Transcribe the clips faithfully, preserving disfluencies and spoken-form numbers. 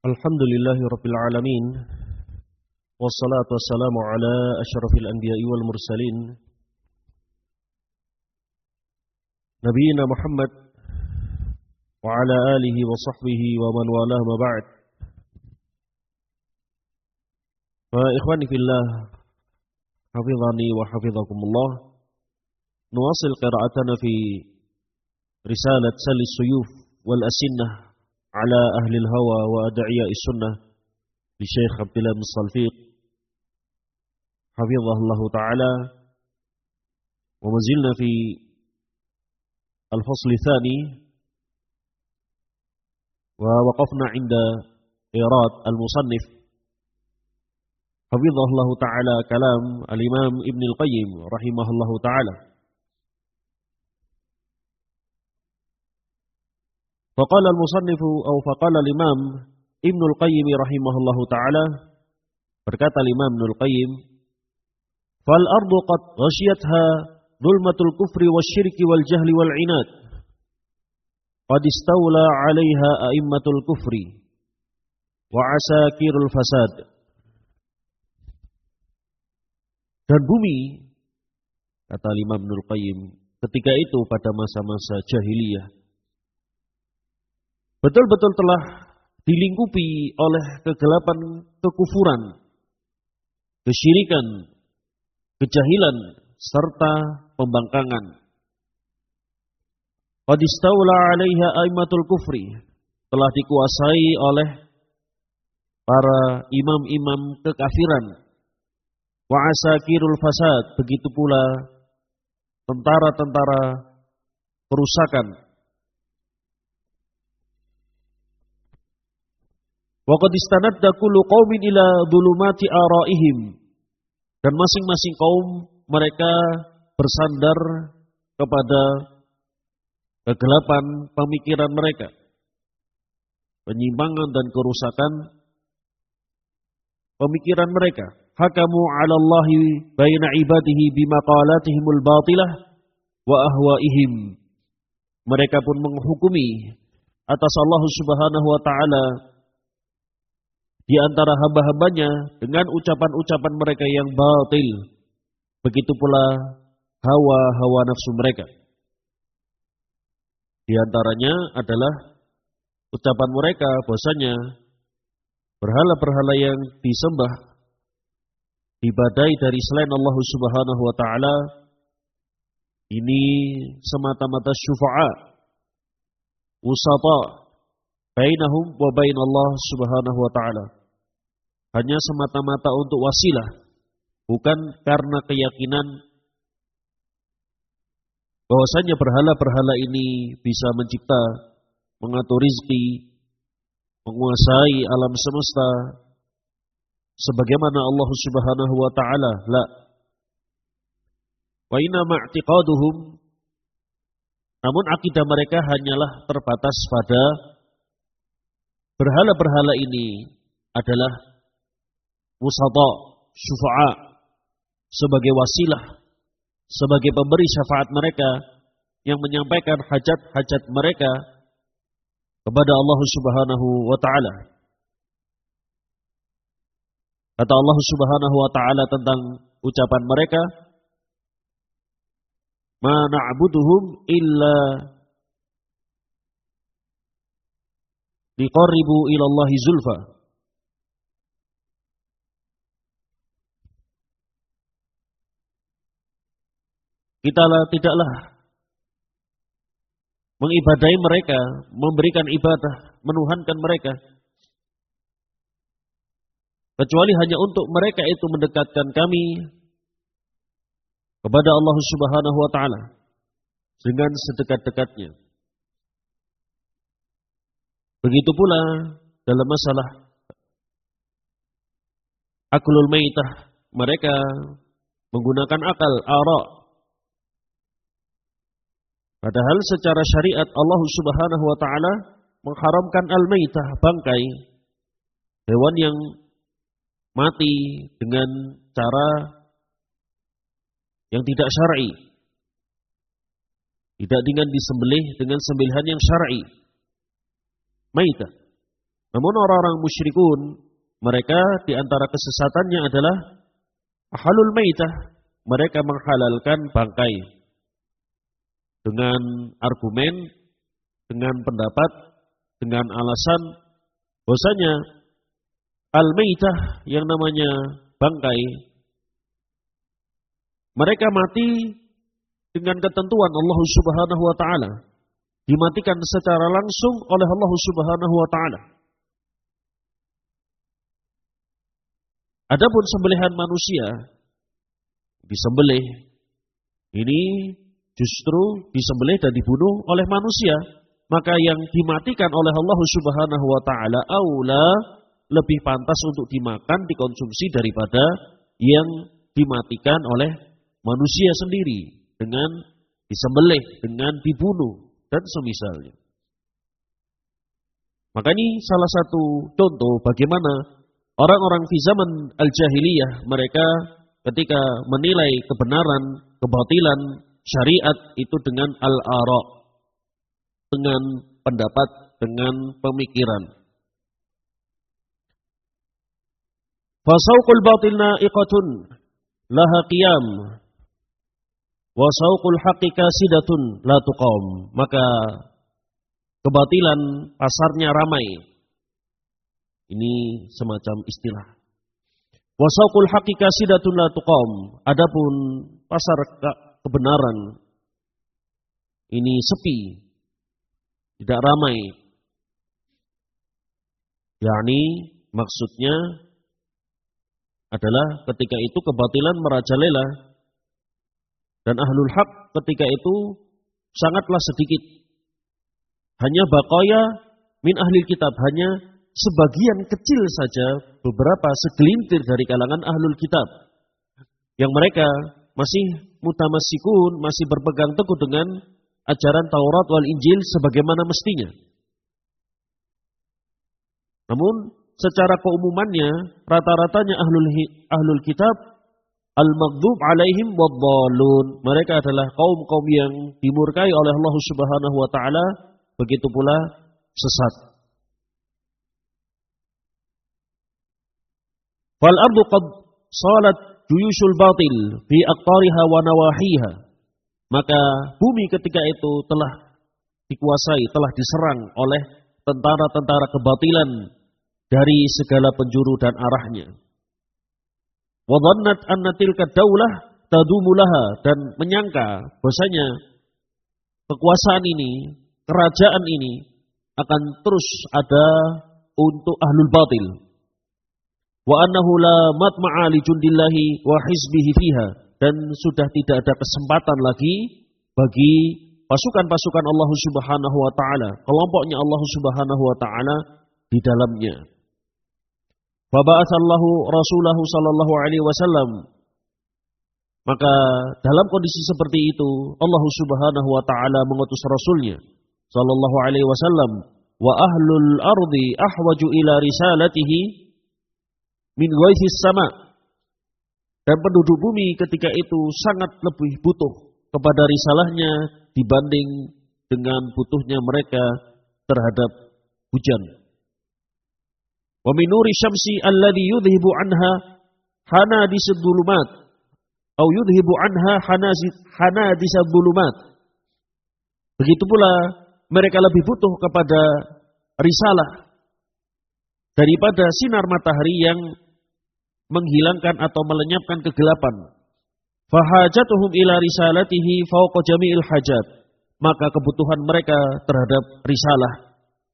Alhamdulillahi Rabbil Alamin. Wassalatu wassalamu ala asyrafil anbiya'i wal mursalin Nabiina Muhammad wa ala alihi wa sahbihi wa man walah ma ba'd. Fa ikhwani fillah, hafizani wa hafizakumullah. Nuwasil qira'atana fi risalat Salis Suyuf wal Asinnah ala ahli al-hawa wa ad'iya'i sunnah li Syekh Abdullah bin Salfiq hafizahullah ta'ala. Wa mazilna fi al-fasl tsani wa waqafna 'inda irad al-musannif hafizahullah ta'ala kalam al-Imam Ibn al-Qayyim rahimahullah ta'ala. Faqala al-musannif atau faqala al-Imam Ibn al-Qayyim rahimahullah ta'ala, berkata al-Imam Ibn al-Qayyim, fal ardu qad ghashiyatha dhulmatul kufri wasyirki wal jahli wal inad qad istawla 'alaiha a'immatul kufri wa asakirul fasad. Dan bumi, kata Imam Ibn al-Qayyim, ketika itu pada masa-masa jahiliyah betul-betul telah dilingkupi oleh kegelapan kekufuran, kesyirikan, kejahilan, serta pembangkangan. Qad istawla 'alaiha a'immatul kufri, telah dikuasai oleh para imam-imam kekafiran. Wa asakirul fasad, begitu pula tentara-tentara kerusakan. Wa qad istanadda kullu qaumin ila dhulumati ara'ihim, dan masing-masing kaum mereka bersandar kepada kegelapan pemikiran mereka, penyimpangan dan kerusakan pemikiran mereka. Hakamu 'ala Allahi baina ibadihi bima qalatihimul batilah wa ahwaihim. Mereka pun menghukumi atas Allah Subhanahu wa taala di antara hamba-hambanya dengan ucapan-ucapan mereka yang batil. Begitu pula hawa-hawa nafsu mereka. Di antaranya adalah ucapan mereka bahwasanya berhala-berhala yang disembah, ibadai dari selain Allah Subhanahu wa taala ini semata-mata syufa'a, usata bainahum wa bain Allah Subhanahu wa taala. Hanya semata-mata untuk wasilah, bukan karena keyakinan bahwasanya berhala-berhala ini bisa mencipta, mengatur rizki, menguasai alam semesta sebagaimana Allah Subhanahu wa taala. La. Wa inna ma'tiqaduhum, namun akidah mereka hanyalah terbatas pada berhala-berhala ini adalah wusata, syufa'a, sebagai wasilah, sebagai pemberi syafaat mereka yang menyampaikan hajat-hajat mereka kepada Allah Subhanahu wa taala. Kata Allah Subhanahu wa taala tentang ucapan mereka, ma na'buduhum illa liqarribu ila Allahi zulfa. Kita tidaklah mengibadai mereka, memberikan ibadah, menuhankan mereka, kecuali hanya untuk mereka itu mendekatkan kami kepada Allah Subhanahu wa taala dengan sedekat-dekatnya. Begitu pula dalam masalah aklul maitah, mereka menggunakan akal, ara'. Padahal secara syariat Allah Subhanahu wa taala mengharamkan al-maitah, bangkai, hewan yang mati dengan cara yang tidak syar'i. Tidak dengan disembelih dengan sembelihan yang syar'i. Maitah. Namun orang-orang musyrikun, mereka di antara kesesatannya adalah ahlul maitah. Mereka menghalalkan bangkai dengan argumen, dengan pendapat, dengan alasan bahwasanya al-maitah yang namanya bangkai, mereka mati dengan ketentuan Allah Subhanahu wa taala, dimatikan secara langsung oleh Allah Subhanahu wa taala. Adapun sembelihan manusia, disembelih ini justru disembelih dan dibunuh oleh manusia, maka yang dimatikan oleh Allah Subhanahu wa taala aula, lebih pantas untuk dimakan, dikonsumsi daripada yang dimatikan oleh manusia sendiri dengan disembelih, dengan dibunuh dan semisalnya. Maka ini salah satu contoh bagaimana orang-orang di zaman al-jahiliyah, mereka ketika menilai kebenaran, kebatilan syariat itu dengan al-ara, dengan pendapat, dengan pemikiran. Fasauqul batil na'iqatun laha qiyam wa sauqul haqqi kasidatun la tuqam. Maka kebatilan pasarnya ramai. Ini semacam istilah. Wa sauqul haqqi kasidatun la tuqam. Adapun pasar kebenaran ini sepi, tidak ramai. yakni maksudnya adalah ketika itu kebatilan merajalela dan ahlul haq ketika itu sangatlah sedikit. Hanya baqaya min ahli kitab, hanya sebagian kecil saja, beberapa segelintir dari kalangan ahlul kitab yang mereka masih mutamassikun, masih berpegang teguh dengan ajaran Taurat wal Injil sebagaimana mestinya. Namun secara keumumannya, rata-ratanya ahlul, ahlul kitab al-maghdub alaihim wad-dallun. Mereka adalah kaum-kaum yang dimurkai oleh Allah Subhanahu wa taala, begitu pula sesat. Fal ardu qad salat juyushul batil fi aqtariha wa nawahiha. Maka bumi ketika itu telah dikuasai, telah diserang oleh tentara-tentara kebatilan dari segala penjuru dan arahnya. Wa dhannat anna tilka daulah tadumu laha, dan menyangka bahwasanya kekuasaan ini, kerajaan ini akan terus ada untuk ahlul batil. Wa annahu la matma'a li jundillahi wa hizbihi fiha, dan sudah tidak ada kesempatan lagi bagi pasukan-pasukan Allah Subhanahu wa taala, kelompoknya Allah Subhanahu wa taala di dalamnya. Fa ba'atsallahu rasulahu sallallahu alaihi wasallam. Maka dalam kondisi seperti itu Allah Subhanahu wa taala mengutus rasulnya sallallahu alaihi wasallam, wa ahlul ardi ahwaju ila risalatihi min ghaisis sama. Dan penduduk bumi ketika itu sangat lebih butuh kepada risalahnya dibanding dengan butuhnya mereka terhadap hujan. Wa min nuri syamsi alladhi yudhibu anha hanadisad dhulumat atau yudhibu anha hanadisad dhulumat. Begitu pula mereka lebih butuh kepada risalah daripada sinar matahari yang menghilangkan atau melenyapkan kegelapan. Fahajatuhum ila risalatihi fawqa jami'il hajat. Maka kebutuhan mereka terhadap risalah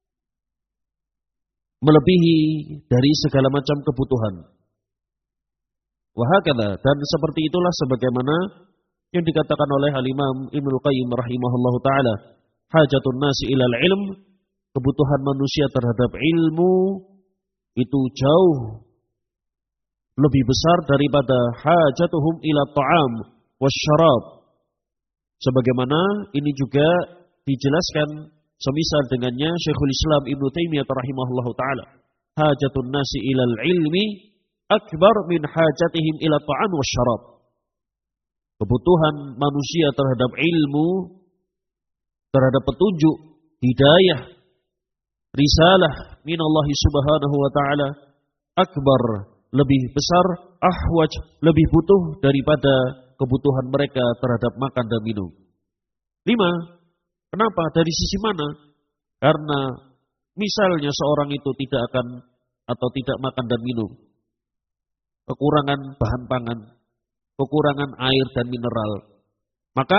melebihi dari segala macam kebutuhan. Wahakadha, dan seperti itulah sebagaimana yang dikatakan oleh Al-Imam Ibnul Qayyim rahimahullahu ta'ala, hajatun nasi ilal ilm, kebutuhan manusia terhadap ilmu itu jauh lebih besar daripada hajatuhum ila ta'am wasyarab. Sebagaimana ini juga dijelaskan semisal dengannya Syekhul Islam Ibnu Taimiyah rahimahullahu taala, hajatun nasi ilal ilmi akbar min hajatihim ila ta'am wasyarab. Kebutuhan manusia terhadap ilmu, terhadap petunjuk, hidayah, risalah minallahi subhanahu wa ta'ala akbar, lebih besar, ahwaj, lebih butuh daripada kebutuhan mereka terhadap makan dan minum. Lima, kenapa? Dari sisi mana? Karena misalnya seorang itu tidak akan atau tidak makan dan minum, kekurangan bahan pangan, kekurangan air dan mineral, maka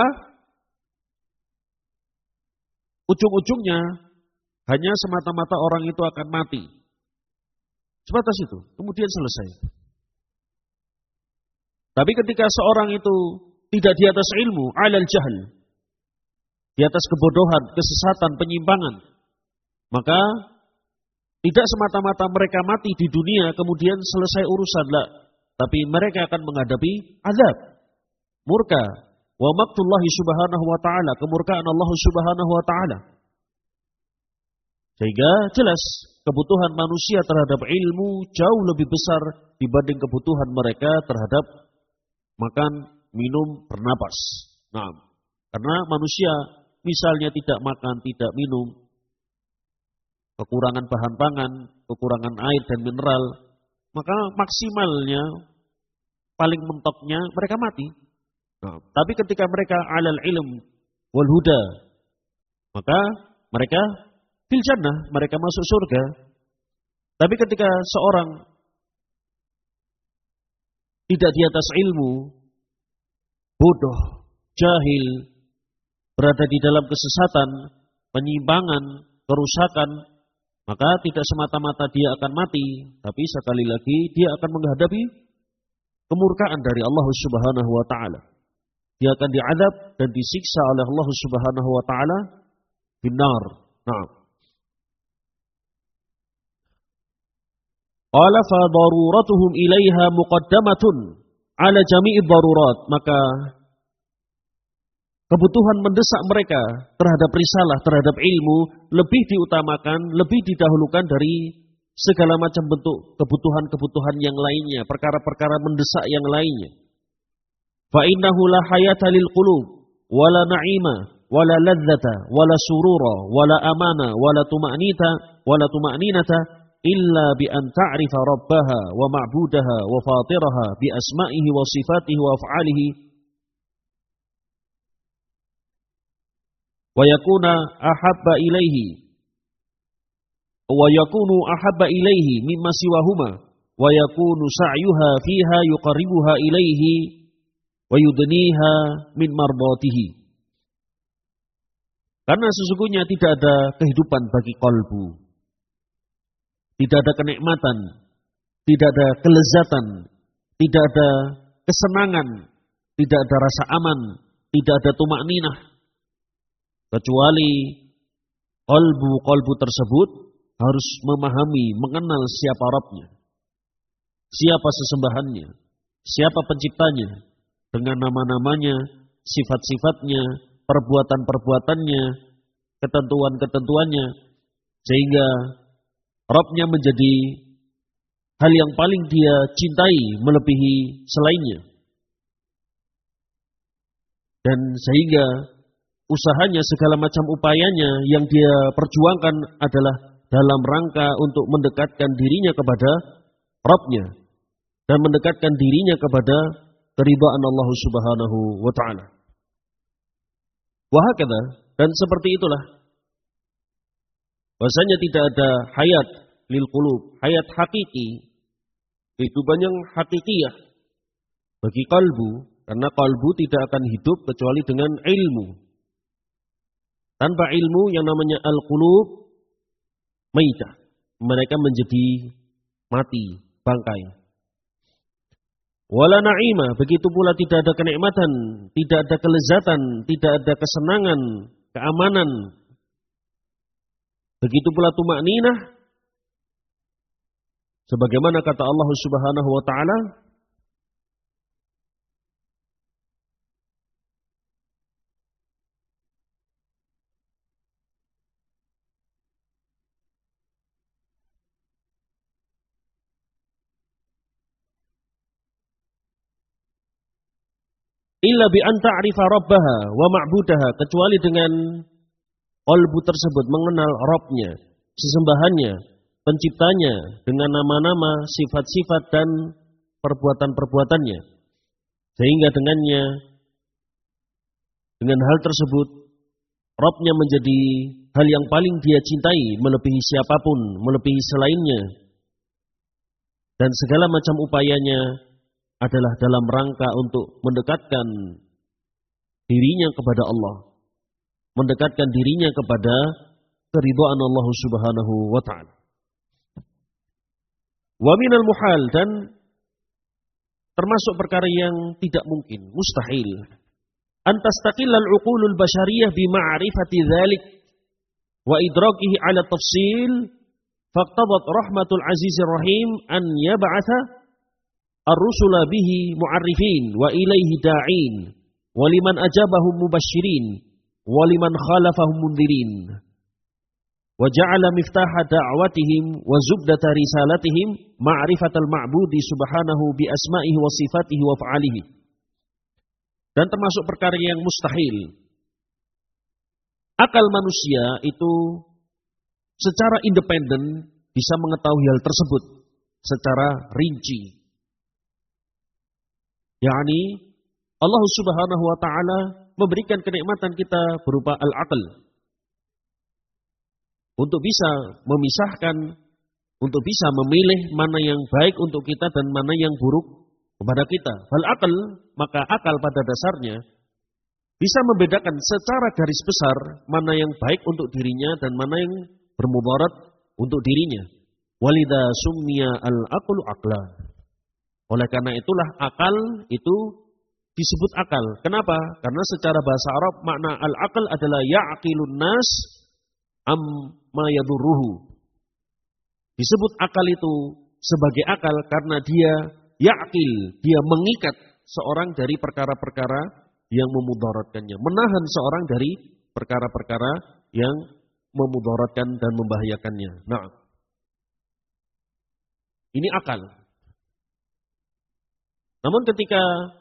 ujung-ujungnya hanya semata-mata orang itu akan mati. Sebatas itu, kemudian selesai. Tapi ketika seorang itu tidak di atas ilmu, alal jahl, di atas kebodohan, kesesatan, penyimpangan, maka tidak semata-mata mereka mati di dunia kemudian selesai urusan, lah. Tapi mereka akan menghadapi azab, murka, wa maqtullahi subhanahu wa ta'ala, kemurkaan Allah subhanahu wa ta'ala. Sehingga jelas kebutuhan manusia terhadap ilmu jauh lebih besar dibanding kebutuhan mereka terhadap makan, minum, bernapas. Nah, karena manusia misalnya tidak makan, tidak minum, kekurangan bahan pangan, kekurangan air dan mineral, maka maksimalnya, paling mentoknya mereka mati. Nah, tapi ketika mereka alal ilm wal huda, maka mereka fil jannah, mereka masuk surga. Tapi ketika seorang tidak di atas ilmu, bodoh, jahil, berada di dalam kesesatan, penyimpangan, kerusakan, maka tidak semata-mata dia akan mati, tapi sekali lagi dia akan menghadapi kemurkaan dari Allah Subhanahu wa ta'ala. Dia akan diazab dan disiksa oleh Allah Subhanahu wa ta'ala binar. Nah. Qala fa daruratuhum ilaiha muqaddamatun ala jami'i darurat. Maka kebutuhan mendesak mereka terhadap risalah, terhadap ilmu lebih diutamakan, lebih didahulukan dari segala macam bentuk kebutuhan-kebutuhan yang lainnya, perkara-perkara mendesak yang lainnya. Fa innahu la hayata lil qulub wala na'ima wala ladzata wala surura wala amana wala tuma'nita wala tuma'ninata illa bi an ta'rifa rabbaha wa ma'budaha wa fatiraha bi asma'ihi wa sifatihi wa af'alihi wa yakuna ahabba ilaihi wa yakunu ahabba ilaihi mimma siwahuma wa yakunu sa'yuha fiha yuqarribuha ilaihi wa yudniha min mardatihi. Karena sesungguhnya tidak ada kehidupan bagi kalbu, tidak ada kenikmatan, tidak ada kelezatan, tidak ada kesenangan, tidak ada rasa aman, tidak ada tumakninah, kecuali kalbu-kalbu tersebut harus memahami, mengenal siapa Rabbnya, siapa sesembahannya, siapa penciptanya, dengan nama-namanya, sifat-sifatnya, perbuatan-perbuatannya, ketentuan-ketentuannya, sehingga Rabbnya menjadi hal yang paling dia cintai melebihi selainnya. Dan sehingga usahanya, segala macam upayanya yang dia perjuangkan adalah dalam rangka untuk mendekatkan dirinya kepada Rabbnya dan mendekatkan dirinya kepada keridhaan Allah Subhanahu wa ta'ala. Wahakadha, dan seperti itulah bahasanya tidak ada hayat lil qulub, hayat hakiki, kehidupan yang hakikiyah bagi kalbu, karena kalbu tidak akan hidup kecuali dengan ilmu. Tanpa ilmu yang namanya al-qulub maitah, mereka menjadi mati, bangkai. Wala na'ima, begitu pula tidak ada kenikmatan, tidak ada kelezatan, tidak ada kesenangan, keamanan. Begitu pula tumakninah, sebagaimana kata Allah Subhanahu wa ta'ala, illa bi an ta'rifa rabbaha wa ma'budaha, kecuali dengan qalbu tersebut mengenal Rabbnya sesembahannya, penciptanya dengan nama-nama, sifat-sifat dan perbuatan-perbuatannya. Sehingga dengannya, dengan hal tersebut, Rabb-nya menjadi hal yang paling dia cintai, melebihi siapapun, melebihi selainnya. Dan segala macam upayanya adalah dalam rangka untuk mendekatkan dirinya kepada Allah, mendekatkan dirinya kepada keridhaan Allah Subhanahu wa ta'ala. Wa minal muhal, dan termasuk perkara yang tidak mungkin, mustahil, antastaqillal uqulul basyariyah bima'rifati dzalik wa idrakihi ala tafsil, faqtadat rahmatul azizir rahim an yab'atha ar-rusula bihi mu'arrifin wa ilaihi da'in wa liman ajabahum mubasysyirin wa liman khalafahum mundhirin wa ja'ala miftaha da'watihim wa zubdata risalatihim ma'rifatal ma'budi subhanahu bi asma'ihi wa sifatihi wa fa'alihi. Dan termasuk perkara yang mustahil, akal manusia itu secara independen bisa mengetahui hal tersebut secara rinci. yakni Allah Subhanahu wa taala memberikan kenikmatan kita berupa al-aql untuk bisa memisahkan, untuk bisa memilih mana yang baik untuk kita dan mana yang buruk kepada kita. Fal aql, maka akal pada dasarnya bisa membedakan secara garis besar mana yang baik untuk dirinya dan mana yang bermudarat untuk dirinya. Walidha summiya al-aqlu aqla. Oleh karena itulah akal itu disebut akal. Kenapa? Karena secara bahasa Arab makna al-aql adalah ya'qilun nas amma yadurruhu. Disebut akal itu sebagai akal karena dia ya'qil, dia mengikat seorang dari perkara-perkara yang memudaratkannya, menahan seorang dari perkara-perkara yang memudaratkan dan membahayakannya. Nah, ini akal. Namun ketika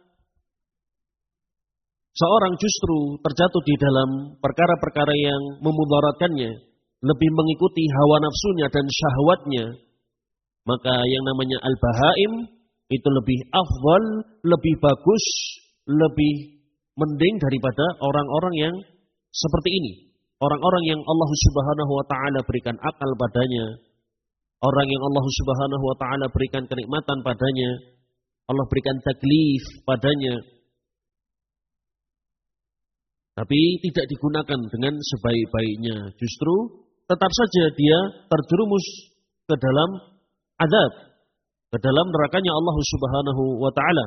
seorang justru terjatuh di dalam perkara-perkara yang memudaratkannya, lebih mengikuti hawa nafsunya dan syahwatnya, maka yang namanya al-bahaim itu lebih afdal, lebih bagus, lebih mending daripada orang-orang yang seperti ini. Orang-orang yang Allah Subhanahu wa taala berikan akal padanya, orang yang Allah Subhanahu wa taala berikan kenikmatan padanya, Allah berikan taklif padanya, tapi tidak digunakan dengan sebaik-baiknya. Justru tetap saja dia terjerumus ke dalam azab, ke dalam nerakanya Allah Subhanahu wa taala.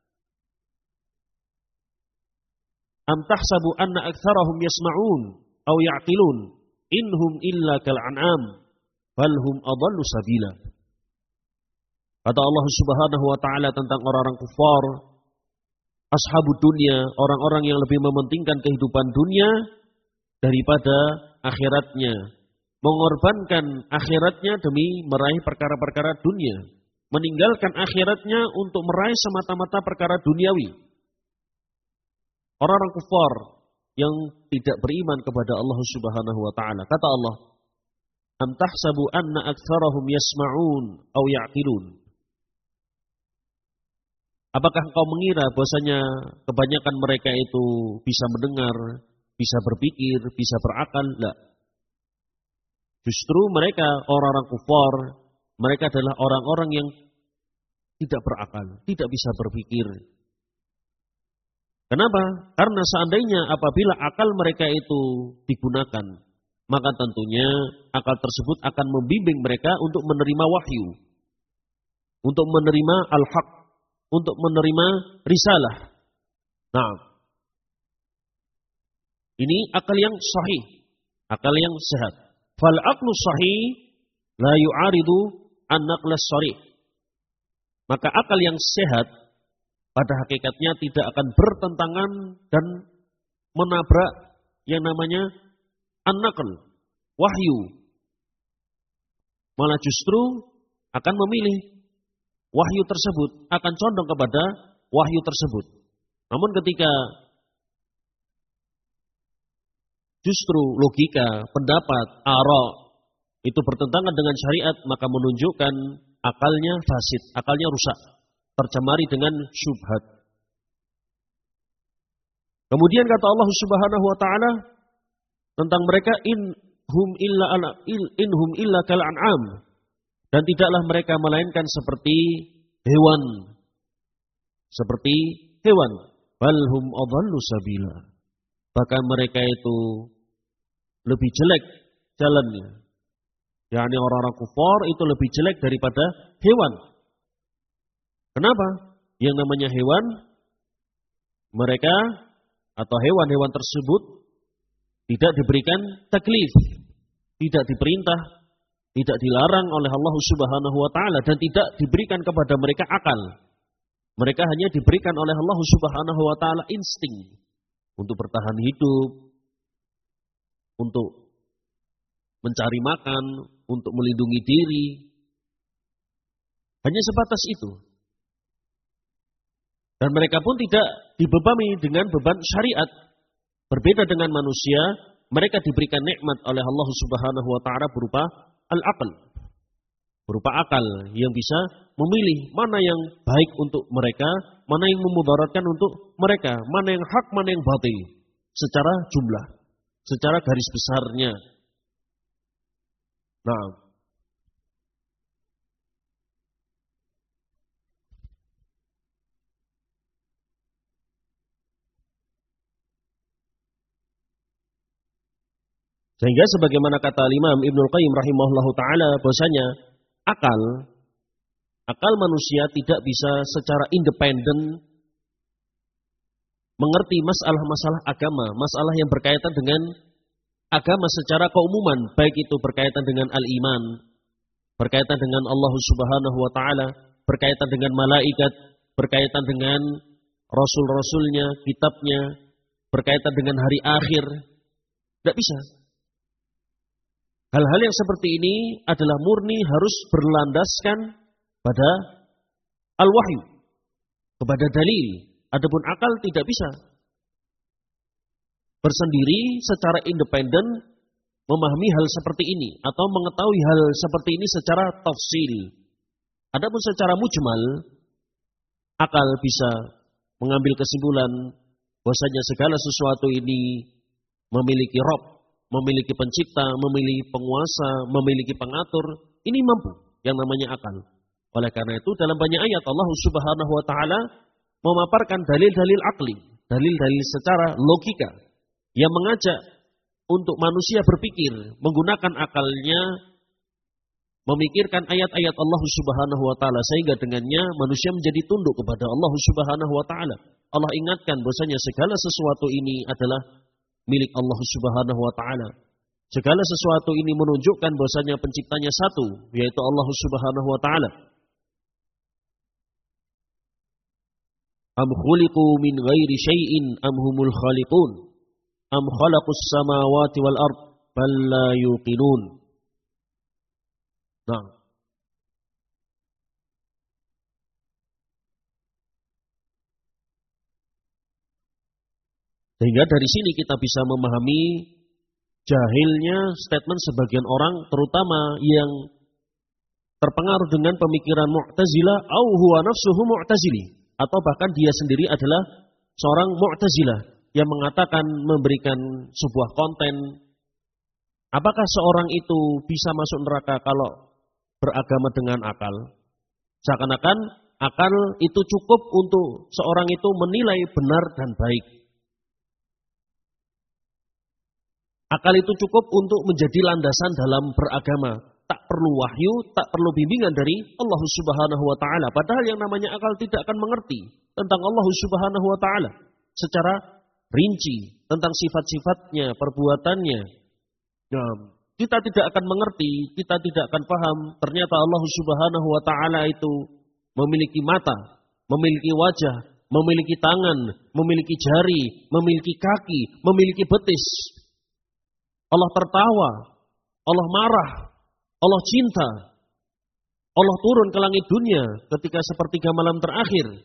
Am tahsabu anna aktsarahum yasma'un aw ya'qilun inhum illa kal an'am bal hum adallu sabila. Kata Allah Subhanahu wa taala tentang orang-orang kufar, ashabud dunia, orang-orang yang lebih mementingkan kehidupan dunia daripada akhiratnya, mengorbankan akhiratnya demi meraih perkara-perkara dunia, meninggalkan akhiratnya untuk meraih semata-mata perkara duniawi. Orang-orang kufar yang tidak beriman kepada Allah Subhanahu wa taala. Kata Allah, "Am tahsabu anna aktsarahum yasma'un aw ya'qilun?" Apakah engkau mengira bahwasanya kebanyakan mereka itu bisa mendengar, bisa berpikir, bisa berakal? La. Justru mereka orang-orang kufar, mereka adalah orang-orang yang tidak berakal, tidak bisa berpikir. Kenapa? Karena seandainya apabila akal mereka itu digunakan, maka tentunya akal tersebut akan membimbing mereka untuk menerima wahyu, untuk menerima al-haq, untuk menerima risalah. Nah, ini akal yang sahih, akal yang sehat. Fal aqlu sahih la yu'aridu an-naqlas sharih. Maka akal yang sehat pada hakikatnya tidak akan bertentangan dan menabrak yang namanya an-naql, wahyu. Malah justru akan memilih wahyu tersebut, akan condong kepada wahyu tersebut. Namun ketika justru logika, pendapat, ara itu bertentangan dengan syariat, maka menunjukkan akalnya fasid, akalnya rusak, tercemari dengan syubhat. Kemudian kata Allah Subhanahu wa taala tentang mereka, in hum illa ala in hum illa kal an'am, dan tidaklah mereka melainkan seperti hewan. Seperti hewan. Bal hum adallu sabila. Bahkan mereka itu lebih jelek jalannya. yakni orang-orang kufar itu lebih jelek daripada hewan. Kenapa? Yang namanya hewan, mereka atau hewan-hewan tersebut tidak diberikan taklif, tidak diperintah, tidak dilarang oleh Allah Subhanahu wa taala dan tidak diberikan kepada mereka akal. Mereka hanya diberikan oleh Allah Subhanahu wa taala insting untuk bertahan hidup, untuk mencari makan, untuk melindungi diri. Hanya sebatas itu. Dan mereka pun tidak dibebani dengan beban syariat. Berbeda dengan manusia, mereka diberikan nikmat oleh Allah Subhanahu wa taala berupa al-aql. Berupa akal yang bisa memilih mana yang baik untuk mereka, mana yang memudaratkan untuk mereka, mana yang hak, mana yang batil. Secara jumlah, secara garis besarnya. Nah, sehingga sebagaimana kata Imam Ibnul Qayyim rahimahullahu taala bahwasanya akal akal manusia tidak bisa secara independen mengerti masalah-masalah agama, masalah yang berkaitan dengan agama secara keumuman, baik itu berkaitan dengan al-iman, berkaitan dengan Allah Subhanahu wa taala, berkaitan dengan malaikat, berkaitan dengan rasul-rasulnya, kitabnya, berkaitan dengan hari akhir. Tidak bisa. Hal-hal yang seperti ini adalah murni harus berlandaskan pada al-wahyu, kepada dalil. Adapun akal tidak bisa bersendiri secara independen memahami hal seperti ini atau mengetahui hal seperti ini secara tafsil. Adapun secara mujmal, akal bisa mengambil kesimpulan bahwasanya segala sesuatu ini memiliki Rabb, memiliki pencipta, memiliki penguasa, memiliki pengatur. Ini mampu yang namanya akal. Oleh karena itu dalam banyak ayat Allah Subhanahu wa taala memaparkan dalil-dalil akli, dalil-dalil secara logika yang mengajak untuk manusia berpikir menggunakan akalnya, memikirkan ayat-ayat Allah Subhanahu wa taala sehingga dengannya manusia menjadi tunduk kepada Allah Subhanahu wa taala. Allah ingatkan bahwasanya segala sesuatu ini adalah milik Allah Subhanahu wa taala. Segala sesuatu ini menunjukkan bahwasanya penciptanya satu, yaitu Allah Subhanahu wa taala. Am khuliqu min ghairi syai'in am humul khaliqun am khalaqus samawati wal ard bal la yuqinun. Nah, sehingga dari sini kita bisa memahami jahilnya statement sebagian orang, terutama yang terpengaruh dengan pemikiran Mu'tazilah, au huwa nafsuhu Mu'tazili, atau bahkan dia sendiri adalah seorang Mu'tazilah yang mengatakan memberikan sebuah konten, apakah seorang itu bisa masuk neraka kalau beragama dengan akal? Seakan-akan akal itu cukup untuk seorang itu menilai benar dan baik. Akal itu cukup untuk menjadi landasan dalam beragama. Tak perlu wahyu, tak perlu bimbingan dari Allah Subhanahu wa taala. Padahal yang namanya akal tidak akan mengerti tentang Allah Subhanahu wa taala secara rinci, tentang sifat-sifatnya, perbuatannya. Nah, kita tidak akan mengerti, kita tidak akan paham ternyata Allah Subhanahu wa taala itu memiliki mata, memiliki wajah, memiliki tangan, memiliki jari, memiliki kaki, memiliki betis. Allah tertawa, Allah marah, Allah cinta. Allah turun ke langit dunia ketika sepertiga malam terakhir.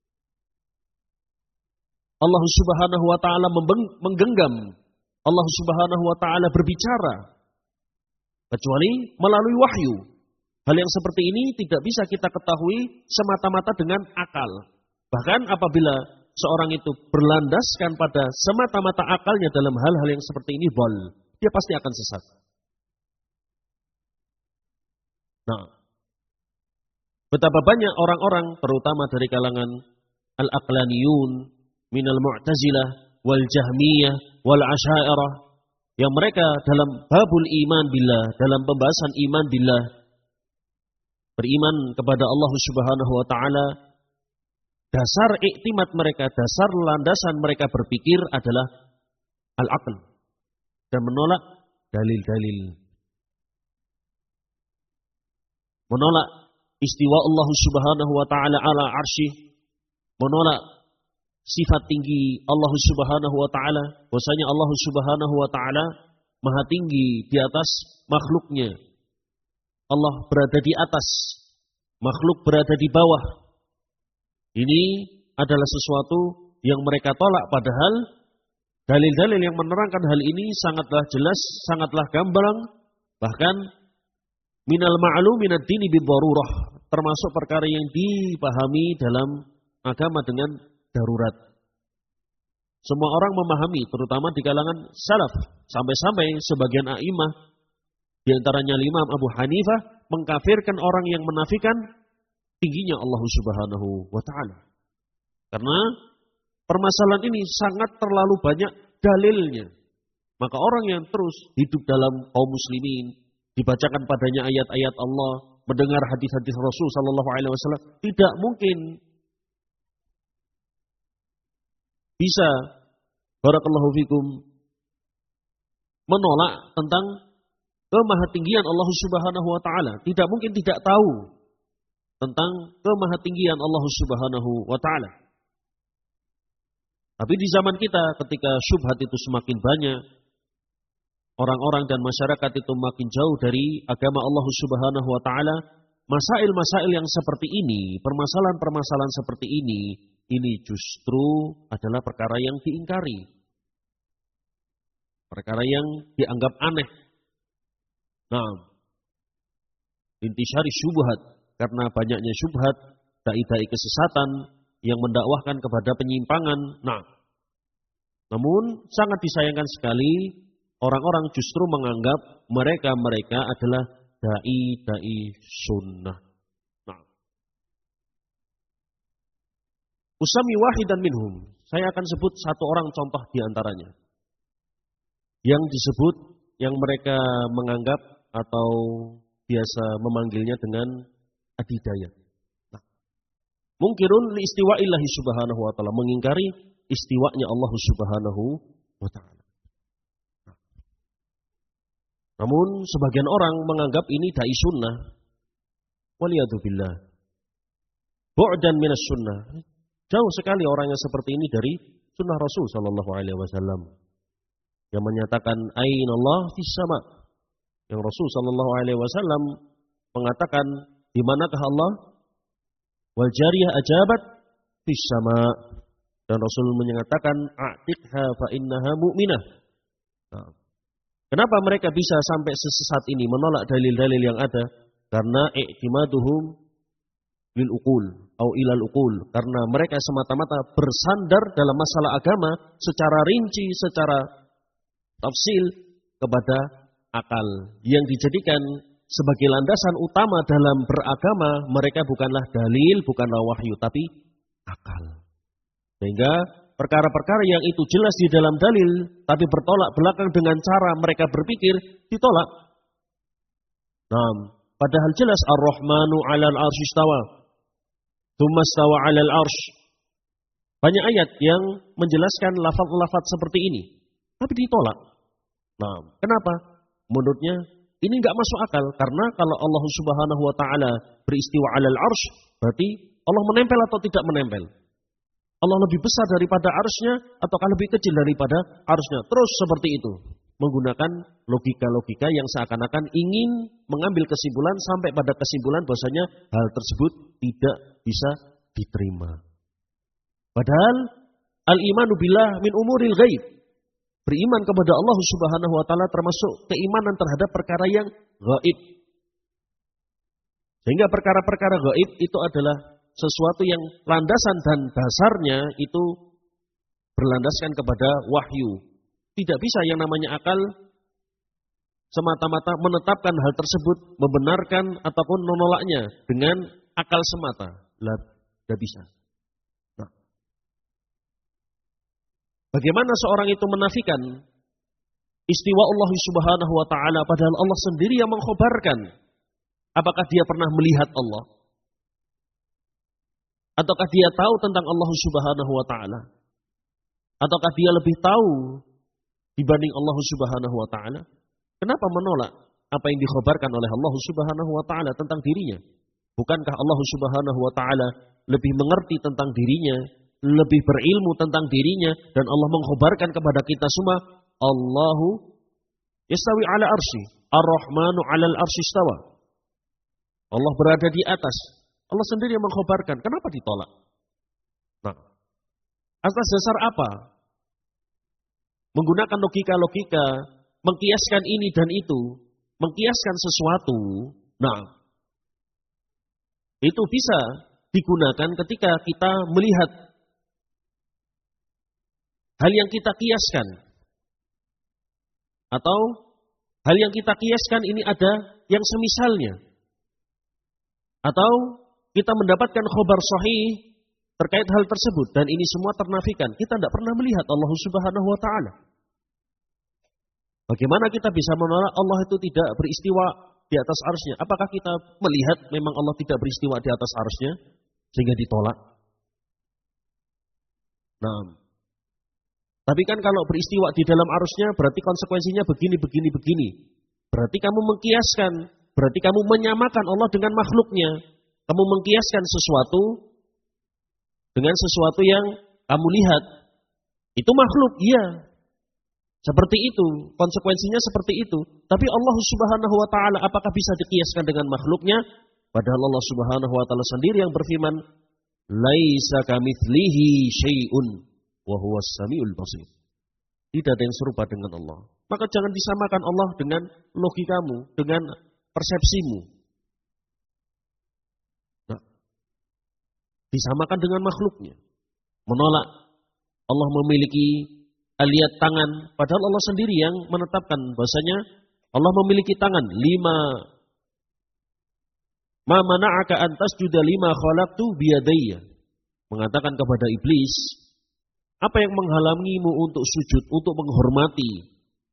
Allah Subhanahu wa taala menggenggam. Allah Subhanahu wa taala berbicara. Kecuali melalui wahyu. Hal yang seperti ini tidak bisa kita ketahui semata-mata dengan akal. Bahkan apabila seorang itu berlandaskan pada semata-mata akalnya dalam hal-hal yang seperti ini, bol, dia pasti akan sesat. Nah, betapa banyak orang-orang terutama dari kalangan al-aqlaniyun, minal mu'tazilah, wal jahmiyah, wal asyairah, yang mereka dalam babul iman billah, dalam pembahasan iman billah, beriman kepada Allah Subhanahu wa taala, dasar iktimat mereka, dasar landasan mereka berpikir adalah al-aql dan menolak dalil-dalil. Menolak istiwa Allah Subhanahu wa taala ala arsyih, menolak sifat tinggi Allah Subhanahu wa taala, bahwasanya Allah Subhanahu wa taala maha tinggi di atas makhluknya. Allah berada di atas, makhluk berada di bawah. Ini adalah sesuatu yang mereka tolak, padahal dalil-dalil yang menerangkan hal ini sangatlah jelas, sangatlah gamblang, bahkan minal ma'lum minad dini bid-darurah, termasuk perkara yang dipahami dalam agama dengan darurat. Semua orang memahami, terutama di kalangan salaf, sampai-sampai sebagian a'imah, di antaranya Imam Abu Hanifah, mengkafirkan orang yang menafikan tingginya Allah Subhanahu wa taala. Karena permasalahan ini sangat terlalu banyak dalilnya. Maka orang yang terus hidup dalam kaum muslimin, dibacakan padanya ayat-ayat Allah, mendengar hadis-hadis Rasul sallallahu alaihi wasallam, tidak mungkin bisa, barakallahu fikum, menolak tentang kemahatinggian Allah Subhanahu wa taala. Tidak mungkin tidak tahu tentang kemahatinggian Allah Subhanahu wa taala. Tapi di zaman kita ketika syubhat itu semakin banyak, orang-orang dan masyarakat itu makin jauh dari agama Allah Subhanahu wa taala, masail-masail yang seperti ini, permasalahan-permasalahan seperti ini, ini justru adalah perkara yang diingkari. Perkara yang dianggap aneh. Nah, intisyari syubhat, karena banyaknya syubhat, dai-dai kesesatan yang mendakwahkan kepada penyimpangan. Nah, namun sangat disayangkan sekali orang-orang justru menganggap mereka-mereka adalah dai-dai sunnah. Nah, usami wahidan minhum, saya akan sebut satu orang contoh di antaranya, yang disebut, yang mereka menganggap atau biasa memanggilnya dengan adidayah. Nah, mungkirun li istiwa'illahi subhanahu wa ta'ala, mengingkari istiwanya Allah Subhanahu wa ta'ala. Nah, namun sebagian orang menganggap ini dai sunnah. Waliyadzubillah. Bu'dan minas sunnah. Jauh sekali orang yang seperti ini dari sunnah Rasul sallallahu alaihi wasallam. Yang menyatakan ainallah fis sama. Yang Rasul sallallahu alaihi wasallam mengatakan, di manakah Allah? Wal jariyah ajabat fis sama. Dan Rasul menyatakan a'tiqha fa innaha mu'minah. Nah, kenapa mereka bisa sampai sesat ini menolak dalil-dalil yang ada? Karena i'timaduhum lil uqul atau ilal uqul, karena mereka semata-mata bersandar dalam masalah agama secara rinci, secara tafsil kepada akal yang dijadikan sebagai landasan utama dalam beragama. Mereka bukanlah dalil, bukanlah wahyu, tapi akal. Sehingga perkara-perkara yang itu jelas di dalam dalil tapi bertolak belakang dengan cara mereka berpikir, ditolak. Nah, padahal jelas Ar-Rahmanu 'alal 'arsy istawa, tsumma istawa 'alal 'arsy. Banyak ayat yang menjelaskan lafaz-lafaz seperti ini, tapi ditolak. Nah, kenapa? Menurutnya ini enggak masuk akal, karena kalau Allah Subhanahu wa taala beristiwa 'alal 'arsy, berarti Allah menempel atau tidak menempel? Allah lebih besar daripada arsy-Nya ataukah lebih kecil daripada arsy-Nya? Terus seperti itu, menggunakan logika-logika yang seakan-akan ingin mengambil kesimpulan sampai pada kesimpulan bahwasanya hal tersebut tidak bisa diterima. Padahal al-imanu billah min umuril ghaib. Beriman kepada Allah Subhanahu wa taala termasuk keimanan terhadap perkara yang gaib. Sehingga perkara-perkara gaib itu adalah sesuatu yang landasan dan dasarnya itu berlandaskan kepada wahyu. Tidak bisa yang namanya akal semata-mata menetapkan hal tersebut, membenarkan ataupun menolaknya dengan akal semata. Lah, tidak bisa. Nah, bagaimana seorang itu menafikan istiwa Allah Subhanahu wa taala padahal Allah sendiri yang mengkhabarkan? Apakah dia pernah melihat Allah? Ataukah dia tahu tentang Allah Subhanahu wa taala? Ataukah dia lebih tahu dibanding Allah Subhanahu wa taala? Kenapa menolak apa yang dikhabarkan oleh Allah Subhanahu wa taala tentang dirinya? Bukankah Allah Subhanahu wa taala lebih mengerti tentang dirinya, lebih berilmu tentang dirinya, dan Allah mengkhabarkan kepada kita semua, Allahu yastawi ala arsy, Ar-Rahmanu 'alal arsy istawa. Allah berada di atas. Allah sendiri yang mengkhabarkan. Kenapa ditolak? Nah, atas dasar apa? Menggunakan logika-logika, mengkiaskan ini dan itu, mengkiaskan sesuatu. Nah, itu bisa digunakan ketika kita melihat hal yang kita kiaskan. Atau hal yang kita kiaskan ini ada yang semisalnya. Atau kita mendapatkan khobar sahih terkait hal tersebut. Dan ini semua ternafikan. Kita tidak pernah melihat Allah Subhanahu wa ta'ala. Bagaimana kita bisa menolak Allah itu tidak beristiwa di atas arsy-Nya? Apakah kita melihat memang Allah tidak beristiwa di atas arsy-Nya sehingga ditolak? Nah, tapi kan kalau beristiwa di dalam arsy-Nya berarti konsekuensinya begini, begini, begini. Berarti kamu mengkiaskan, berarti kamu menyamakan Allah dengan makhluknya. Kamu mengkiaskan sesuatu dengan sesuatu yang kamu lihat. Itu makhluk, iya. Seperti itu, konsekuensinya seperti itu. Tapi Allah Subhanahu wa taala apakah bisa dikiaskan dengan makhluknya? Padahal Allah Subhanahu wa taala sendiri yang berfirman, "Laisa kamitslihi syai'un wa huwas samiul basir." Tidak ada yang serupa dengan Allah. Maka jangan disamakan Allah dengan logikamu, dengan persepsimu. Nah, disamakan dengan makhluknya. Menolak Allah memiliki lihat tangan, padahal Allah sendiri yang menetapkan bahasanya Allah memiliki tangan. Lima ma mana'aka an tasjuda lima khalaqtu biyadayya. Mengatakan kepada iblis, apa yang menghalangimu untuk sujud, untuk menghormati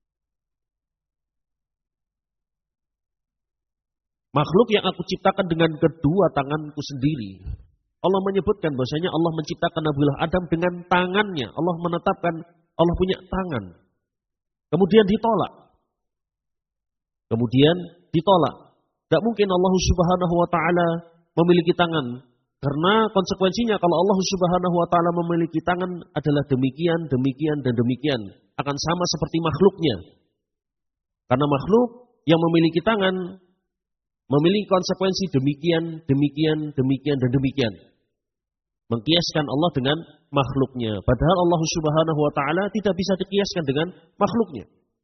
makhluk yang aku ciptakan dengan kedua tanganku sendiri? Allah menyebutkan bahasanya Allah menciptakan Nabi Adam dengan tangannya. Allah menetapkan Allah punya tangan. Kemudian ditolak. Kemudian ditolak. Tidak mungkin Allah Subhanahu wa taala memiliki tangan. Karena konsekuensinya kalau Allah Subhanahu wa taala memiliki tangan adalah demikian, demikian, dan demikian. Akan sama seperti makhluknya. Karena makhluk yang memiliki tangan memiliki konsekuensi demikian, demikian, demikian, dan demikian. Mengkiaskan Allah dengan makhluknya. Padahal Allah Subhanahu wa taala tidak bisa dikiaskan dengan makhluknya.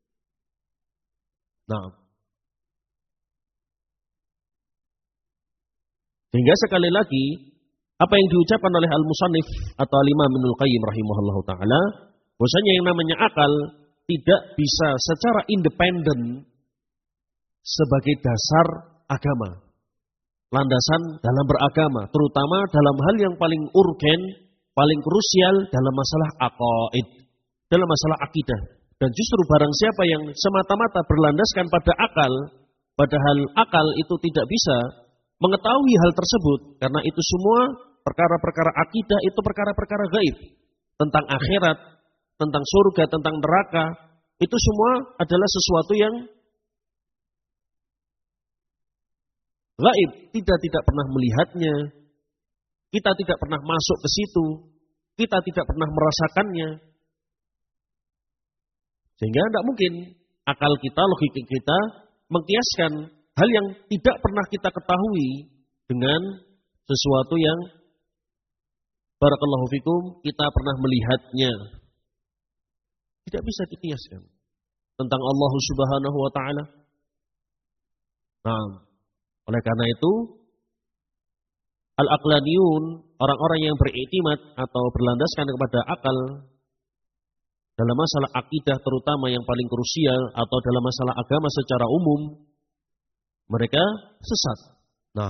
Nah, sehingga sekali lagi apa yang diucapkan oleh Al-Musannif atau Al-Imam Ibnul Qayyim rahimahullahu taala, bahwasanya yang namanya akal tidak bisa secara independen sebagai dasar agama. Landasan dalam beragama, terutama dalam hal yang paling urgen, paling krusial dalam masalah aqaid, dalam masalah akidah. Dan justru barang siapa yang semata-mata berlandaskan pada akal, padahal akal itu tidak bisa mengetahui hal tersebut, karena itu semua perkara-perkara akidah itu perkara-perkara gaib. Tentang akhirat, tentang surga, tentang neraka, itu semua adalah sesuatu yang gaib, kita tidak pernah melihatnya, kita tidak pernah masuk ke situ, kita tidak pernah merasakannya. Sehingga tidak mungkin akal kita, logika kita mengkiaskan hal yang tidak pernah kita ketahui dengan sesuatu yang barakallahu fikum kita pernah melihatnya. Tidak bisa dikiaskan. Tentang Allah Subhanahu wa Ta'ala. Nah, oleh karena itu, al-aqlaniyun, orang-orang yang beriktimat atau berlandaskan kepada akal dalam masalah akidah terutama yang paling krusial atau dalam masalah agama secara umum, mereka sesat. Nah,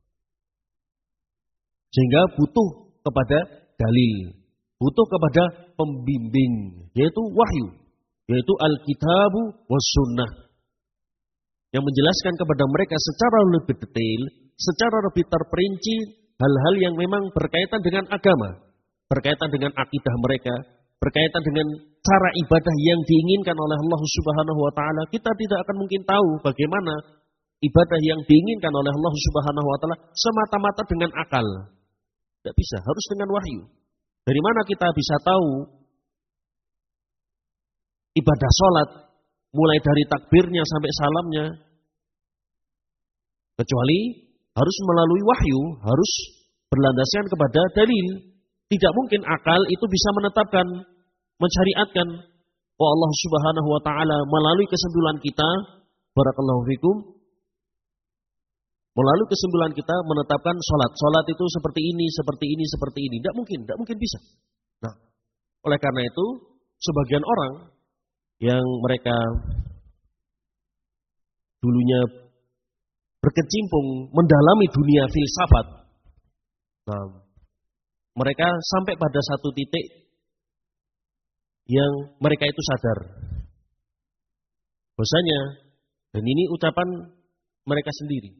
sehingga butuh kepada dalil, butuh kepada pembimbing, yaitu wahyu, yaitu Alkitabu was Sunnah, yang menjelaskan kepada mereka secara lebih detail, secara lebih terperinci hal-hal yang memang berkaitan dengan agama, berkaitan dengan akidah mereka, berkaitan dengan cara ibadah yang diinginkan oleh Allah Subhanahu wa Ta'ala. Kita tidak akan mungkin tahu bagaimana ibadah yang diinginkan oleh Allah Subhanahu wa Ta'ala semata-mata dengan akal. Tidak bisa, harus dengan wahyu. Dari mana kita bisa tahu ibadah sholat, mulai dari takbirnya sampai salamnya, kecuali harus melalui wahyu, harus berlandaskan kepada dalil. Tidak mungkin akal itu bisa menetapkan, mensyariatkan. Oh, Allah Subhanahu wa Ta'ala melalui kesimpulan kita, barakallahu fikum, melalui kesimpulan kita menetapkan sholat. Sholat itu seperti ini, seperti ini, seperti ini. Tidak mungkin, tidak mungkin bisa. Nah, oleh karena itu, sebagian orang yang mereka dulunya berkecimpung mendalami dunia filsafat, nah, mereka sampai pada satu titik yang mereka itu sadar bahwasanya, dan ini ucapan mereka sendiri,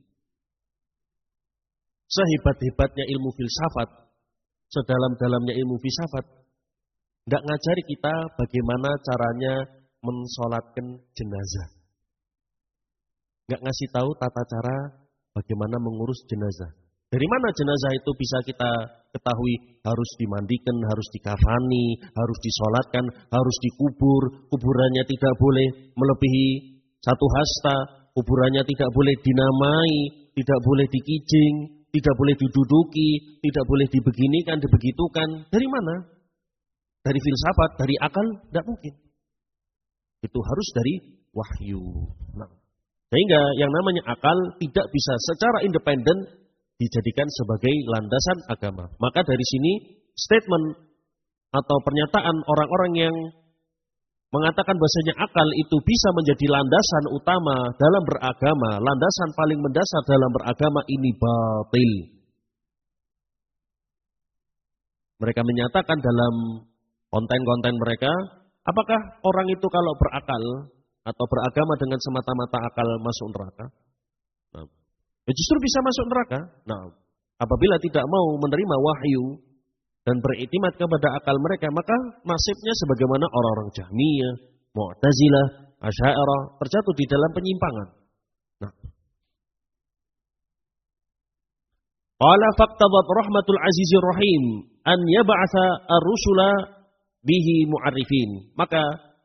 sehebat-hebatnya ilmu filsafat, sedalam-dalamnya ilmu filsafat, tidak ngajari kita bagaimana caranya mensolatkan jenazah. Nggak ngasih tahu tata cara bagaimana mengurus jenazah. Dari mana jenazah itu bisa kita ketahui? Harus dimandikan, harus dikafani, harus disolatkan, harus dikubur. Kuburannya tidak boleh melebihi satu hasta. Kuburannya tidak boleh dinamai, tidak boleh dikijing, tidak boleh diduduki, tidak boleh dibeginikan, dibegitukan. Dari mana? Dari filsafat, dari akal? Tidak mungkin. Itu harus dari wahyu. Nah, sehingga yang namanya akal tidak bisa secara independen dijadikan sebagai landasan agama. Maka dari sini statement atau pernyataan orang-orang yang mengatakan bahasanya akal itu bisa menjadi landasan utama dalam beragama, landasan paling mendasar dalam beragama, ini batil. Mereka menyatakan dalam konten-konten mereka, apakah orang itu kalau berakal atau beragama dengan semata-mata akal masuk neraka? Nah, ya justru bisa masuk neraka. Nah, apabila tidak mau menerima wahyu dan beriktimat kepada akal mereka, maka nasibnya sebagaimana orang-orang Jahmiyah, Mu'tazilah, Asy'ariyah terjatuh di dalam penyimpangan. Nah, qala faqtadat rahmatul azizir rahim an yab'atsa ar-rusula bihi mu'arrifin. Maka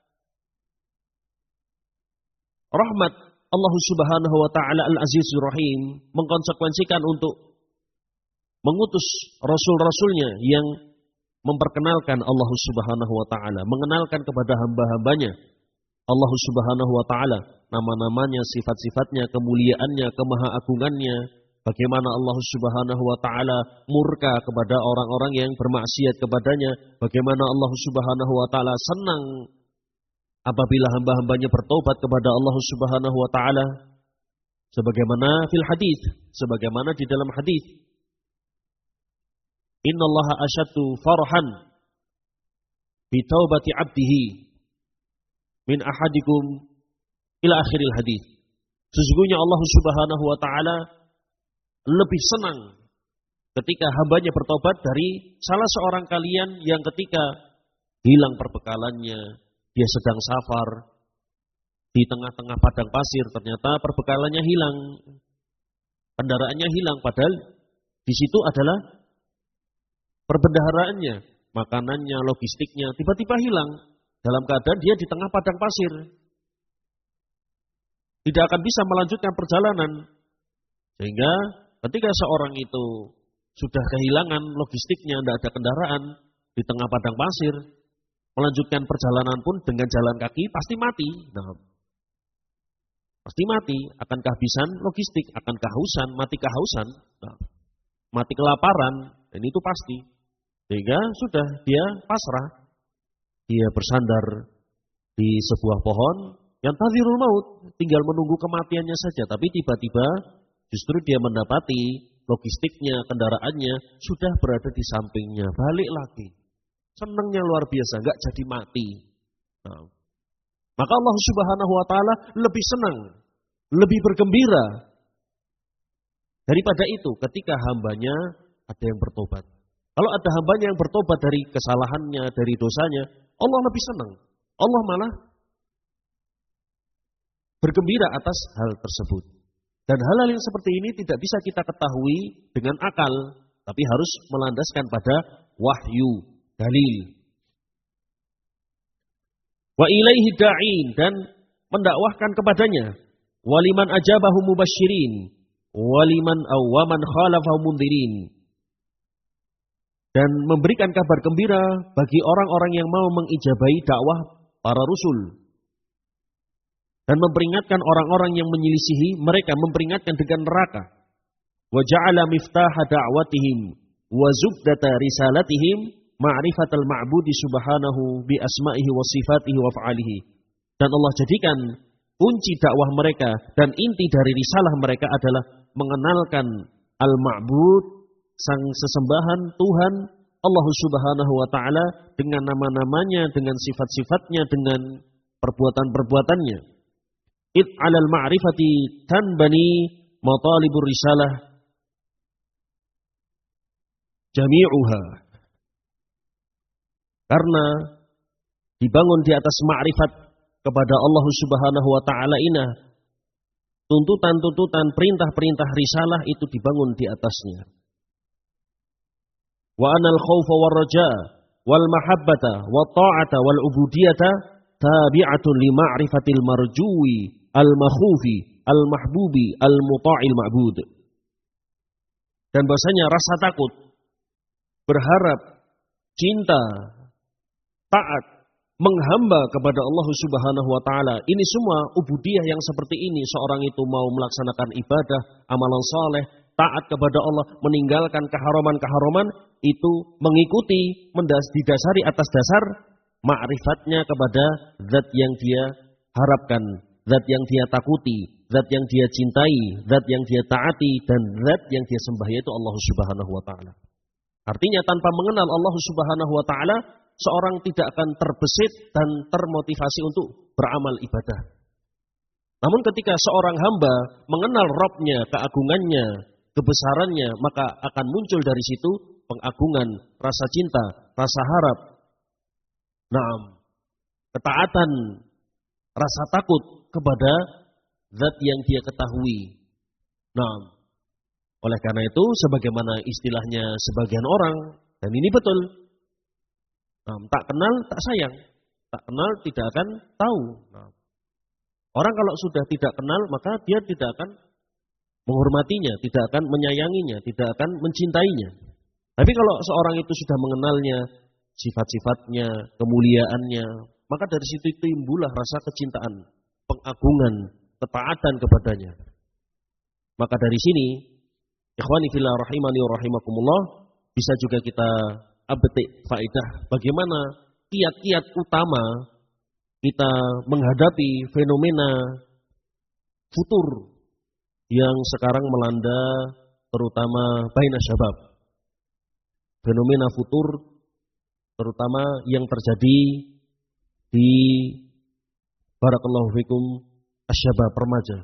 rahmat Allah Subhanahu wa Ta'ala Al-Azizur Rahim mengkonsekuensikan untuk mengutus rasul-rasulnya yang memperkenalkan Allah Subhanahu wa Ta'ala, mengenalkan kepada hamba-hambanya Allah Subhanahu wa Ta'ala, nama-namanya, sifat-sifatnya, kemuliaannya, kemahaagungannya, bagaimana Allah Subhanahu wa Ta'ala murka kepada orang-orang yang bermaksiat kepadanya, bagaimana Allah Subhanahu wa Ta'ala senang apabila hamba-hambanya bertobat kepada Allah Subhanahu wa Ta'ala, sebagaimana fil hadis, sebagaimana di dalam hadis, innallaha asyaddu farhan bi taubati 'abdihi min ahadikum ila akhiril hadis. Sesungguhnya Allah Subhanahu wa Ta'ala lebih senang ketika hambanya bertobat dari salah seorang kalian yang ketika hilang perbekalannya, dia sedang safar di tengah-tengah padang pasir, ternyata perbekalannya hilang, kendaraannya hilang, padahal di situ adalah perbendaharaannya, makanannya, logistiknya, tiba-tiba hilang dalam keadaan dia di tengah padang pasir, tidak akan bisa melanjutkan perjalanan. Sehingga ketika seorang itu sudah kehilangan logistiknya, tidak ada kendaraan di tengah padang pasir, melanjutkan perjalanan pun dengan jalan kaki pasti mati. Nah, pasti mati, akan kehabisan logistik, akan kehausan, mati kehausan, nah, mati kelaparan, dan itu pasti. Sehingga sudah dia pasrah, dia bersandar di sebuah pohon yang tadhirul maut, tinggal menunggu kematiannya saja. Tapi tiba-tiba justru dia mendapati logistiknya, kendaraannya sudah berada di sampingnya, balik lagi. Senangnya luar biasa, nggak jadi mati. Nah, maka Allah Subhanahu wa taala lebih senang, lebih bergembira daripada itu ketika hambanya ada yang bertobat. Kalau ada hambanya yang bertobat dari kesalahannya, dari dosanya, Allah lebih senang. Allah malah bergembira atas hal tersebut. Dan hal-hal yang seperti ini tidak bisa kita ketahui dengan akal, tapi harus melandaskan pada wahyu, dalil. Wa ilaihi da'in, dan mendakwahkan kepadanya. Waliman ajabahu mubasyirin, waliman awaman khalafahu mundhirin. Dan memberikan kabar gembira bagi orang-orang yang mau mengijabahi dakwah para rasul. Dan memperingatkan orang-orang yang menyelisihi mereka, memperingatkan dengan neraka. Wa ja'ala miftaha da'watihim wa zubdata risalatihim ma'rifatal ma'budi subhanahu bi asma'ihi wa sifatihi wa fa'alihi. Dan Allah jadikan kunci dakwah mereka dan inti dari risalah mereka adalah mengenalkan al-ma'bud, sang sesembahan Tuhan Allah Subhanahu wa taala dengan nama-namanya, dengan sifat-sifatnya, dengan perbuatan-perbuatannya. Id 'alal ma'rifati tanbani matalibur risalah jami'uha. Karena dibangun di atas ma'rifat kepada Allah Subhanahu wa taala ini, tuntutan-tuntutan, perintah-perintah risalah itu dibangun di atasnya. Wa anal khaufa war raja wal mahabbata wat ta'ata wal ubudiyata tabi'atun li ma'rifatil marjuwi al makhufi al mahbubi al muta'il ma'bud. Dan bahasanya rasa takut, berharap, cinta, taat, menghamba kepada Allah Subhanahu wa taala. Ini semua ubudiyah yang seperti ini. Seorang itu mau melaksanakan ibadah, amalan saleh, taat kepada Allah, meninggalkan keharaman-keharaman, itu mengikuti, didasari atas dasar ma'rifatnya kepada zat yang dia harapkan, zat yang dia takuti, zat yang dia cintai, zat yang dia taati, dan zat yang dia sembah, yaitu Allah Subhanahu wa taala. Artinya tanpa mengenal Allah Subhanahu wa taala, seorang tidak akan terbesit dan termotivasi untuk beramal ibadah. Namun ketika seorang hamba mengenal Rabb-nya, keagungannya, kebesarannya, maka akan muncul dari situ pengagungan, rasa cinta, rasa harap, naam, ketaatan, rasa takut kepada zat yang dia ketahui. Naam. Oleh karena itu, sebagaimana istilahnya sebagian orang, dan ini betul, naam, tak kenal tak sayang, tak kenal tidak akan tahu. Naam. Orang kalau sudah tidak kenal, maka dia tidak akan menghormatinya, tidak akan menyayanginya, tidak akan mencintainya. Tapi kalau seorang itu sudah mengenalnya, sifat-sifatnya, kemuliaannya, maka dari situ timbullah rasa kecintaan, pengagungan, ketaatan kepadanya. Maka dari sini, ikhwani fillah rahimani wa rahimakumullah, bisa juga kita ambil faedah bagaimana kiat-kiat utama kita menghadapi fenomena futur yang sekarang melanda terutama baina syabab. Fenomena futur terutama yang terjadi di barakallahu fikum asyabab, remaja.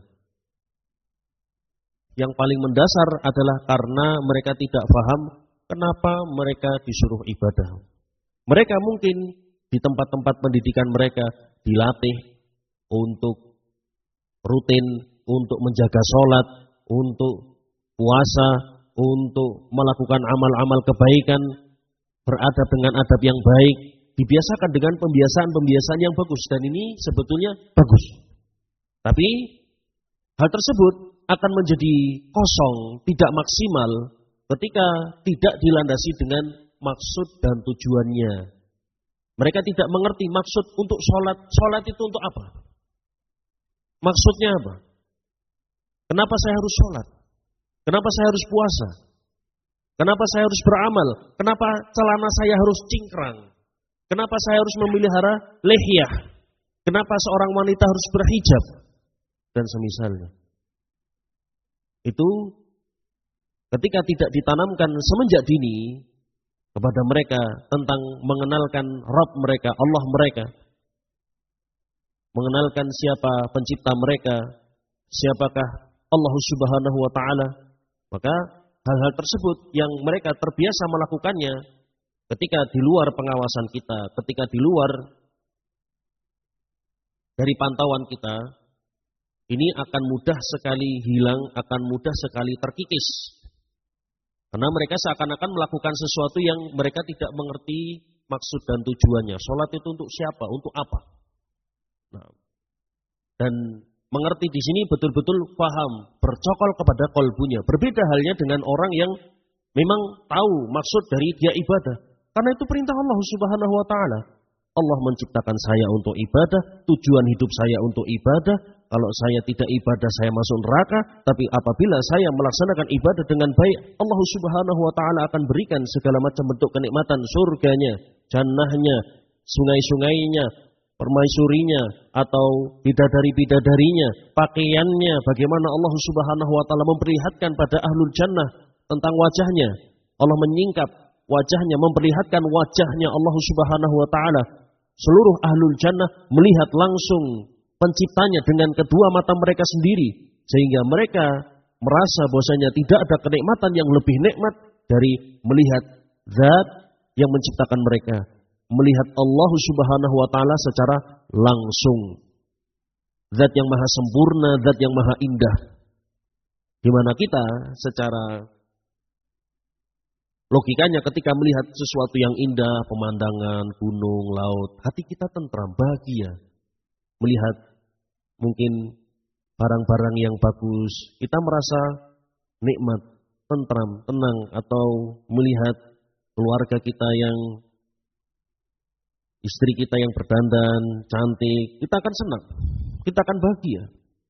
Yang paling mendasar adalah karena mereka tidak paham kenapa mereka disuruh ibadah. Mereka mungkin di tempat-tempat pendidikan mereka dilatih untuk rutin, untuk menjaga sholat, untuk puasa, untuk melakukan amal-amal kebaikan, beradab dengan adab yang baik, dibiasakan dengan pembiasaan-pembiasaan yang bagus, dan ini sebetulnya bagus. Tapi hal tersebut akan menjadi kosong, tidak maksimal ketika tidak dilandasi dengan maksud dan tujuannya. Mereka tidak mengerti maksud untuk sholat. Sholat itu untuk apa? Maksudnya apa? Kenapa saya harus sholat? Kenapa saya harus puasa? Kenapa saya harus beramal? Kenapa celana saya harus cingkrang? Kenapa saya harus memelihara lehyah? Kenapa seorang wanita harus berhijab? Dan semisalnya. Itu ketika tidak ditanamkan semenjak dini kepada mereka tentang mengenalkan Rabb mereka, Allah mereka. Mengenalkan siapa pencipta mereka, siapakah Allah Subhanahu wa Ta'ala. Maka hal-hal tersebut yang mereka terbiasa melakukannya ketika di luar pengawasan kita, ketika di luar dari pantauan kita, ini akan mudah sekali hilang, akan mudah sekali terkikis. Karena mereka seakan-akan melakukan sesuatu yang mereka tidak mengerti maksud dan tujuannya. Sholat itu untuk siapa? Untuk apa? Nah, dan mengerti di sini betul-betul paham, bercokol kepada kolbunya. Berbeda halnya dengan orang yang memang tahu maksud dari dia ibadah. Karena itu perintah Allah Subhanahu wa Ta'ala. Allah menciptakan saya untuk ibadah, tujuan hidup saya untuk ibadah. Kalau saya tidak ibadah, saya masuk neraka. Tapi apabila saya melaksanakan ibadah dengan baik, Allah Subhanahu wa Ta'ala akan berikan segala macam bentuk kenikmatan surganya, jannahnya, sungai-sungainya, permaisurinya, atau bidadari-bidadarinya, pakaiannya, bagaimana Allah Subhanahu wa Ta'ala memperlihatkan pada ahlul jannah tentang wajahnya. Allah menyingkap wajahnya, memperlihatkan wajahnya Allah Subhanahu wa Ta'ala. Seluruh ahlul jannah melihat langsung penciptanya dengan kedua mata mereka sendiri, sehingga mereka merasa bahwasanya tidak ada kenikmatan yang lebih nikmat dari melihat zat yang menciptakan mereka, melihat Allah Subhanahu wa Ta'ala secara langsung. Zat yang maha sempurna, zat yang maha indah. Di mana kita secara logikanya ketika melihat sesuatu yang indah, pemandangan, gunung, laut, hati kita tentram, bahagia. Melihat mungkin barang-barang yang bagus, kita merasa nikmat, tentram, tenang. Atau melihat keluarga kita yang, istri kita yang berdandan, cantik, kita akan senang, kita akan bahagia.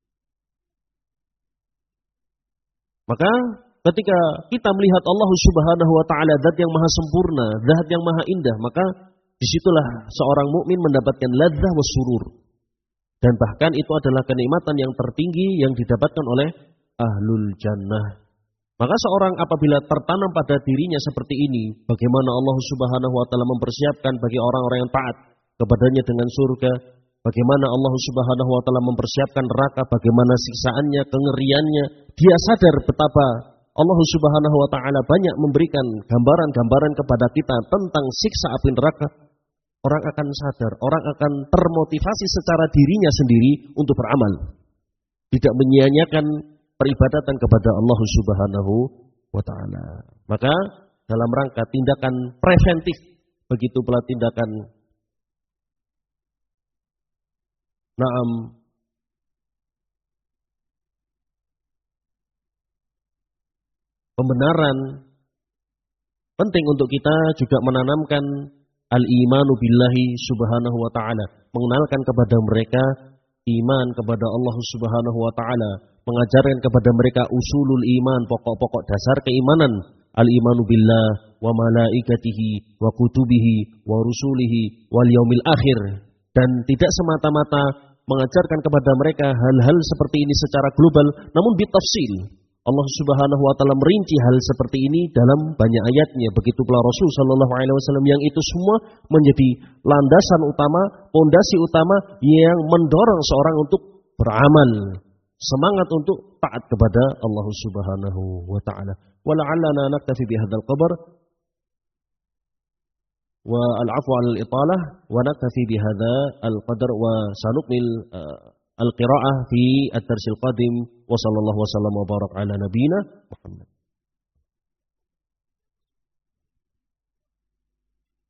Maka ketika kita melihat Allah Subhanahu wa Ta'ala, zat yang maha sempurna, zat yang maha indah, maka disitulah seorang mukmin mendapatkan ladzah wa surur. Dan bahkan itu adalah kenikmatan yang tertinggi yang didapatkan oleh ahlul jannah. Maka seorang apabila tertanam pada dirinya seperti ini, bagaimana Allah Subhanahu wa Ta'ala mempersiapkan bagi orang-orang yang taat kepadanya dengan surga, bagaimana Allah Subhanahu wa Ta'ala mempersiapkan neraka, bagaimana siksaannya, kengeriannya, dia sadar betapa Allah Subhanahu wa Ta'ala banyak memberikan gambaran-gambaran kepada kita tentang siksa api neraka. Orang akan sadar, orang akan termotivasi secara dirinya sendiri untuk beramal. Tidak menyia-nyiakan peribadatan kepada Allah Subhanahu wa Ta'ala. Maka dalam rangka tindakan preventif, begitu pula tindakan naam pembenaran, penting untuk kita juga menanamkan al-imanu billahi subhanahu wa ta'ala. Mengenalkan kepada mereka iman kepada Allah Subhanahu wa Ta'ala, mengajarkan kepada mereka usulul iman, pokok-pokok dasar keimanan, al-imanu billah wa malaikatihi wa kutubihi wa rusulihi wal yaumil akhir. Dan tidak semata-mata mengajarkan kepada mereka hal-hal seperti ini secara global, namun bitafsil. Allah Subhanahu wa Ta'ala merinci hal seperti ini dalam banyak ayatnya. Begitu pula Rasul sallallahu alaihi wasallam, yang itu semua menjadi landasan utama, pondasi utama yang mendorong seorang untuk beramal, semangat untuk taat kepada Allah Subhanahu wa Ta'ala. Wa la'allana naktafi bihadzal qadar wa al-'afwu 'alal italah wa naktafi bihadzal qadar wa sanukmil uh, al-qira'ah fi ad-darsil qadim wa sallallahu wa sallam wa barak ala nabiyyina Muhammad.